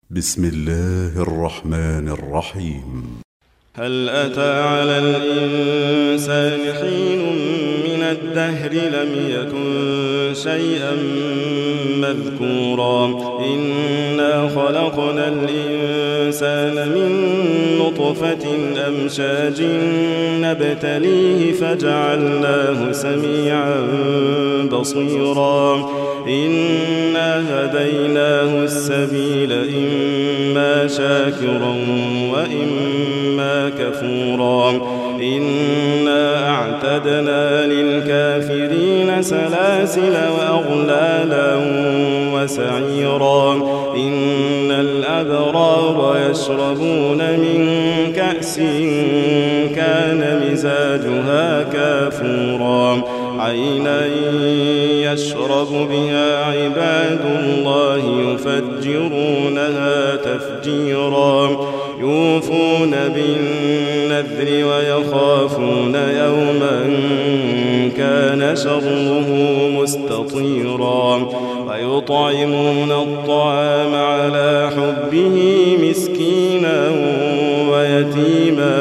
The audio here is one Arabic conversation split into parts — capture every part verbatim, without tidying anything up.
بسم الله الرحمن الرحيم. هل أتى على الإنسان حين من الدهر لم يكن شيئا مذكورا إنا خلقنا الإنسان من نطفة أمشاج نبتليه فجعلناه سميعا بصيرا إنا هديناه السبيل إما شاكرا وإما كفورا إنا أعتدنا للكافرين سلاسل وأغلالا وسعيرا إن الأبرار يشربون من كأس كان مزاجها كافورا عينا يشرب بها عباد الله يفجرونها تفجيرا يوفون بالنذر ويخافون يوما كان شره مستطيرا ويطعمون الطعام على حبه مسكينا ويتيما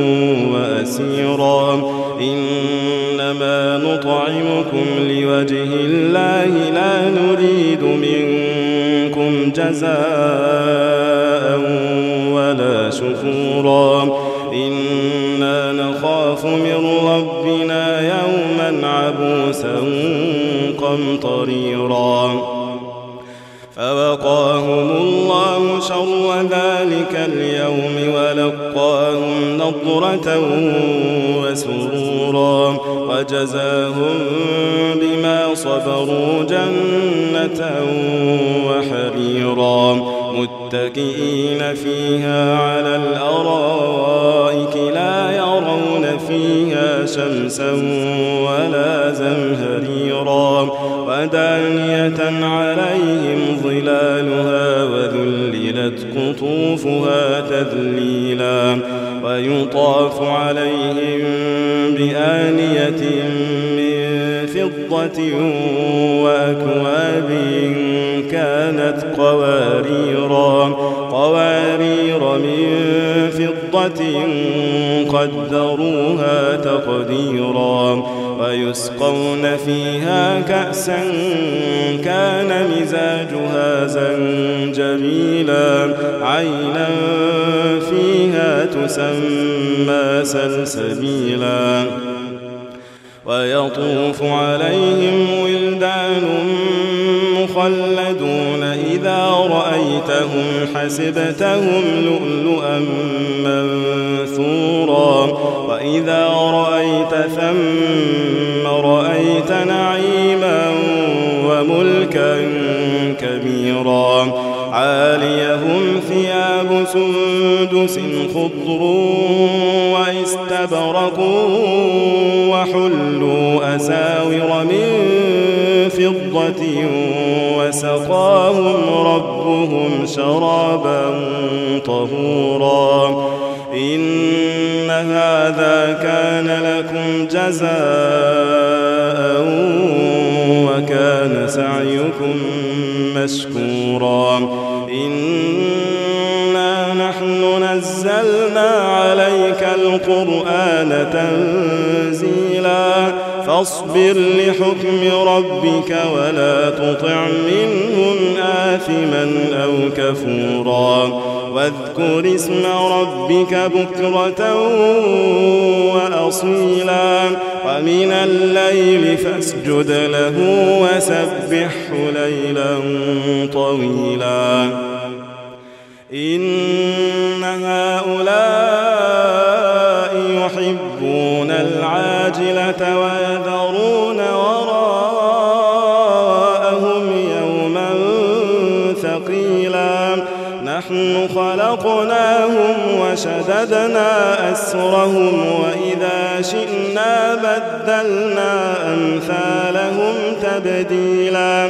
وأسيرا إنما نطعمكم لوجه الله لا نريد منكم جزاء ولا شكورا إنا نخاف من ربنا يوما عبوسا قمطريرا فوقاهم الله شر ذلك اليوم ولقاهم نضرة وسرورا وجزاهم بما صبروا جنة وحريرا متكئين فيها على الأرائك لا يرون فيها شمسا ولا زمهريرا ودانية عليهم ظلالها وذللت قطوفها تذليلا ويطاف عليهم بآنية من فضة وأكواب كانت قواريرا قوارير من فضة قدروها تقديرا ويسقون فيها كأسا كان مزاجها زنجبيلا عينا فيها تسمى سلسبيلا ويطوف عليهم ولدان مخلدون إذا رأيتهم حسبتهم لؤلؤا منثورا وإذا رأيت ثم رأيت نعيما وملكا كبيرا عاليهم ثياب سندس خضر واستبرق وحلوا أساور من فضة وسقاهم ربهم شرابا طهورا إن هذا كان لكم جزاء وكان سعيكم مشكورا إنا نحن نزلنا عليك القرآن تنزيلا فاصبر لحكم ربك ولا تطع منهم آثما أو كفورا واذكر اسم ربك بكرة وأصيلا ومن الليل فاسجد له وسبحه ليلا طويلا إن هؤلاء يحبون العاجلة ويذرون وراءهم يوما ثقيلا نحن خلقناهم وشددنا أسرهم وإذا شئنا بدلنا أمثالهم تبديلا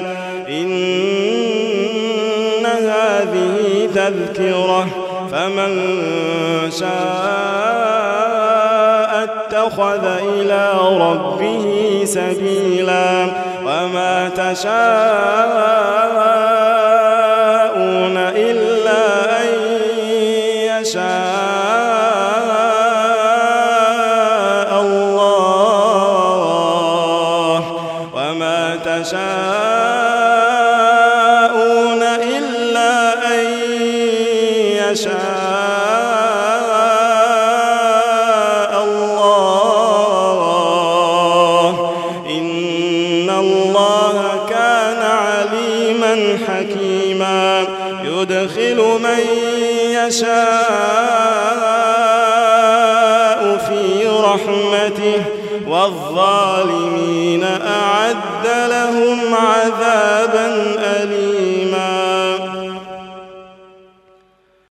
إن هذه تذكرة فمن شاء اتخذ إلى ربه سبيلا وما تشاءون إلا يشاء الله وما تشاءون إلا أن يشاء الله إن الله كان عليما حكيما يدخل من يشاء في رحمته والظالمين